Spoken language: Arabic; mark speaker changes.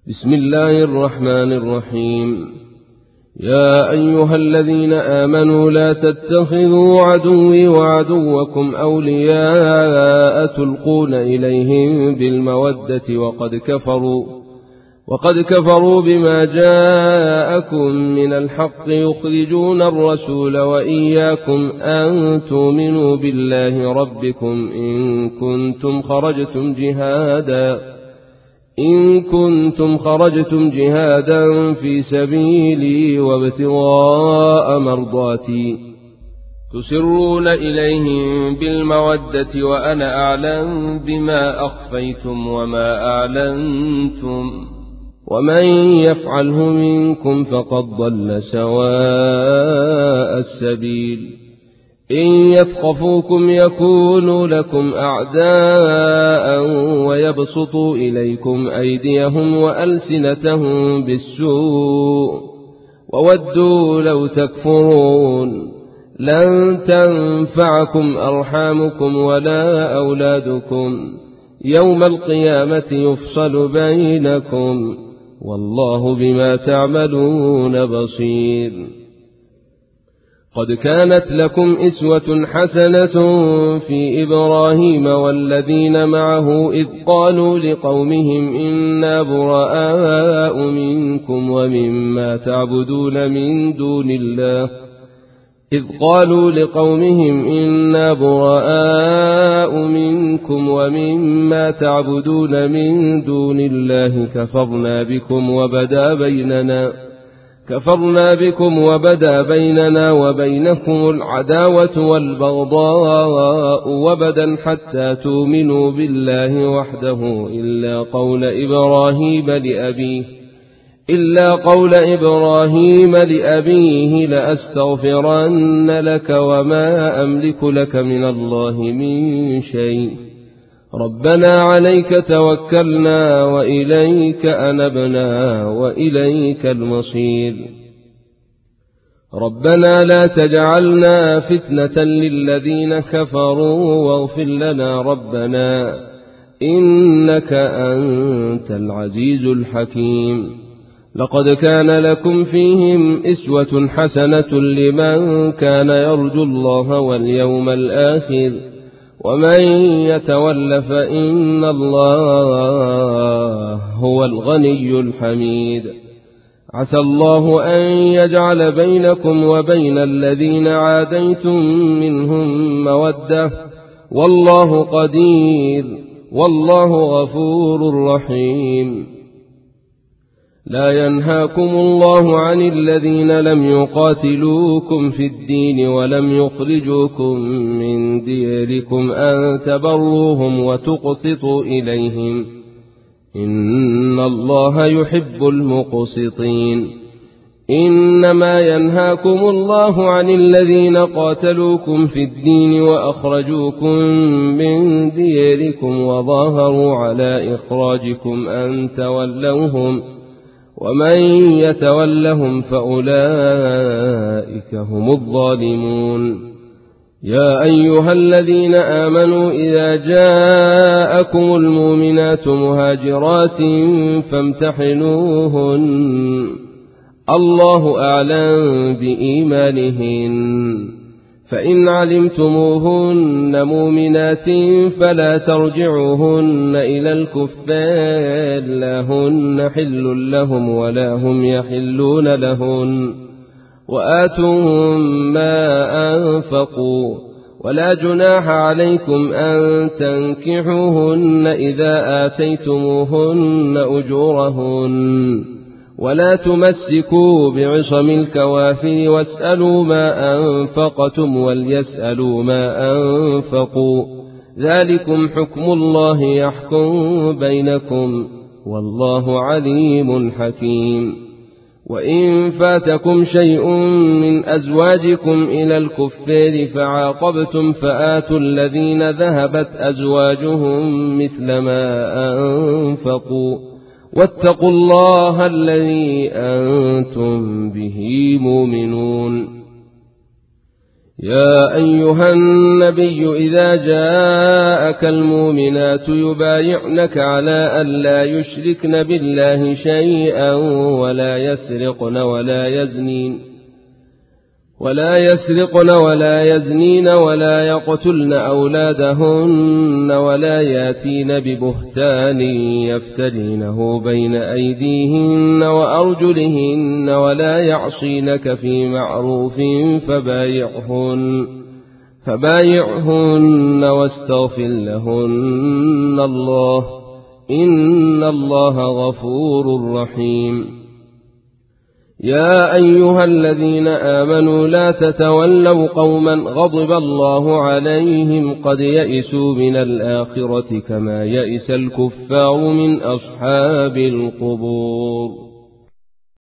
Speaker 1: بسم الله الرحمن الرحيم. يا أيها الذين آمنوا لا تتخذوا عدوي وعدوكم أولياء تلقون إليهم بالمودة وقد كفروا بما جاءكم من الحق يخرجون الرسول وإياكم أن تؤمنوا بالله ربكم إن كنتم خرجتم جهادا في سبيلي وابتغاء مرضاتي تسرون إليهم بالمودة وأنا أعلم بما أخفيتم وما أعلنتم ومن يفعله منكم فقد ضل سواء السبيل. إن يثقفوكم يكونوا لكم أعداء ويبسطوا إليكم أيديهم وألسنتهم بالسوء وودوا لو تكفرون. لن تنفعكم أرحامكم ولا أولادكم يوم القيامة يفصل بينكم والله بما تعملون بصير. قد كانت لكم أسوة حسنة في إبراهيم والذين معه إذ قالوا لقومهم إنا براء منكم ومما تعبدون من دون الله كفرنا بكم وبدا بيننا وبينكم العداوة والبغضاء وبدا حتى تؤمنوا بالله وحده إلا قول إبراهيم لأبيه لأستغفرن لك وما أملك لك من الله من شيء ربنا عليك توكلنا وإليك أنبنا وإليك المصير. ربنا لا تجعلنا فتنة للذين كفروا واغفر لنا ربنا إنك أنت العزيز الحكيم. لقد كان لكم فيهم أسوة حسنة لمن كان يرجو الله واليوم الآخر ومن يتول فإن الله هو الغني الحميد. عسى الله أن يجعل بينكم وبين الذين عاديتم منهم مودة والله قدير والله غفور رحيم. لا ينهاكم الله عن الذين لم يقاتلوكم في الدين ولم يخرجوكم من دياركم أن تبروهم وتقسطوا إليهم إن الله يحب المقسطين. إنما ينهاكم الله عن الذين قاتلوكم في الدين وأخرجوكم من دياركم وظاهروا على إخراجكم أن تولوهم ومن يتولهم فأولئك هم الظالمون. يا أيها الذين آمنوا إذا جاءكم المؤمنات مهاجرات فامتحنوهن الله أعلم بإيمانهن فإن علمتموهن مؤمنات فلا ترجعوهن إلى الكفار لا هن حل لهم ولا هم يحلون لهن وآتوهم ما أنفقوا ولا جناح عليكم أن تنكحوهن إذا آتيتموهن أجورهن ولا تمسكوا بعصم الكوافر واسألوا ما أنفقتم وليسألوا ما أنفقوا ذلكم حكم الله يحكم بينكم والله عليم حكيم. وإن فاتكم شيء من أزواجكم إلى الكفار فعاقبتم فآتوا الذين ذهبت أزواجهم مثل ما أنفقوا واتقوا الله الذي أنتم به مؤمنون. يا أيها النبي إذا جاءك المؤمنات يبايعنك على أن لا يشركن بالله شيئا ولا يسرقن ولا يزنين ولا يقتلن أولادهن ولا ياتين ببهتان يفترينه بين أيديهن وأرجلهن ولا يعصينك في معروف فبايعهن واستغفر لهن الله إن الله غفور رحيم. يا أيها الذين آمنوا لا تتولوا قوما غضب الله عليهم قد يئسوا من الآخرة كما يئس الكفار من أصحاب القبور.